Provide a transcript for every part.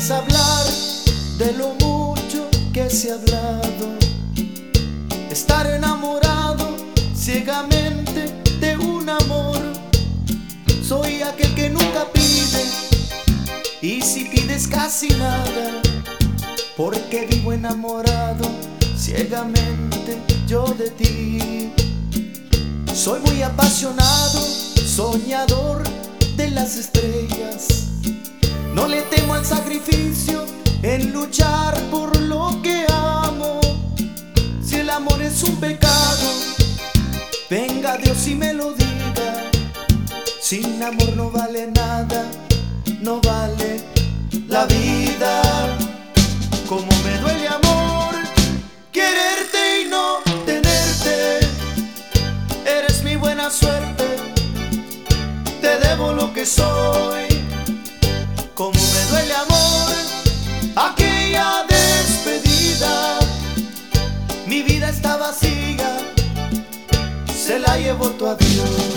es hablar de lo mucho que se ha hablado, estar enamorado ciegamente de un amor. Soy aquel que nunca pide, y si pides casi nada, porque vivo enamorado ciegamente yo de ti. Soy muy apasionado, soñador de las estrellas. No le temo al sacrificio en luchar por lo que amo. Si el amor es un pecado, venga Dios y me lo diga. Sin amor no vale nada, no vale la vida. Como me duele, amor, quererte y no tenerte. Eres mi buena suerte, te debo lo que soy. Como me duele, amor, aquella despedida. Mi vida está vacía, se la llevó tu adiós.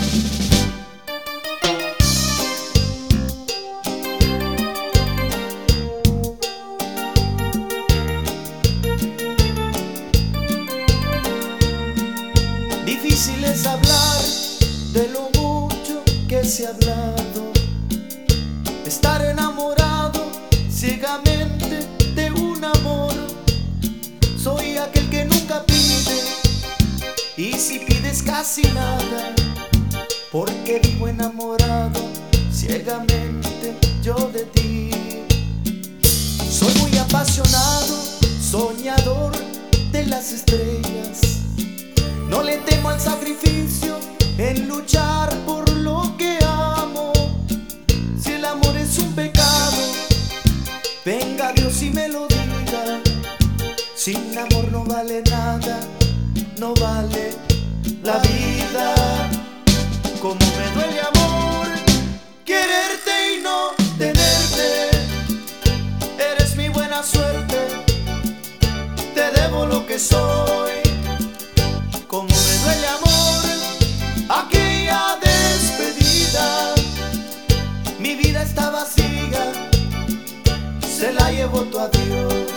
Difícil es hablar de lo mucho que se ha hablado, estar enamorado ciegamente de un amor. Soy aquel que nunca pide, y si pides casi nada, porque vivo enamorado ciegamente yo de ti. Soy muy apasionado, soñador de las estrellas. No le temo al sacrificio en luchar por lo que amo. Si el amor es un pecado, venga Dios y me lo diga. Sin amor no vale nada, no vale la vida. Como me duele, amor, quererte y no tenerte. Eres mi buena suerte, te debo lo que soy. Como me duele, amor, aquella despedida. Mi vida está vacía, se la llevó tu adiós.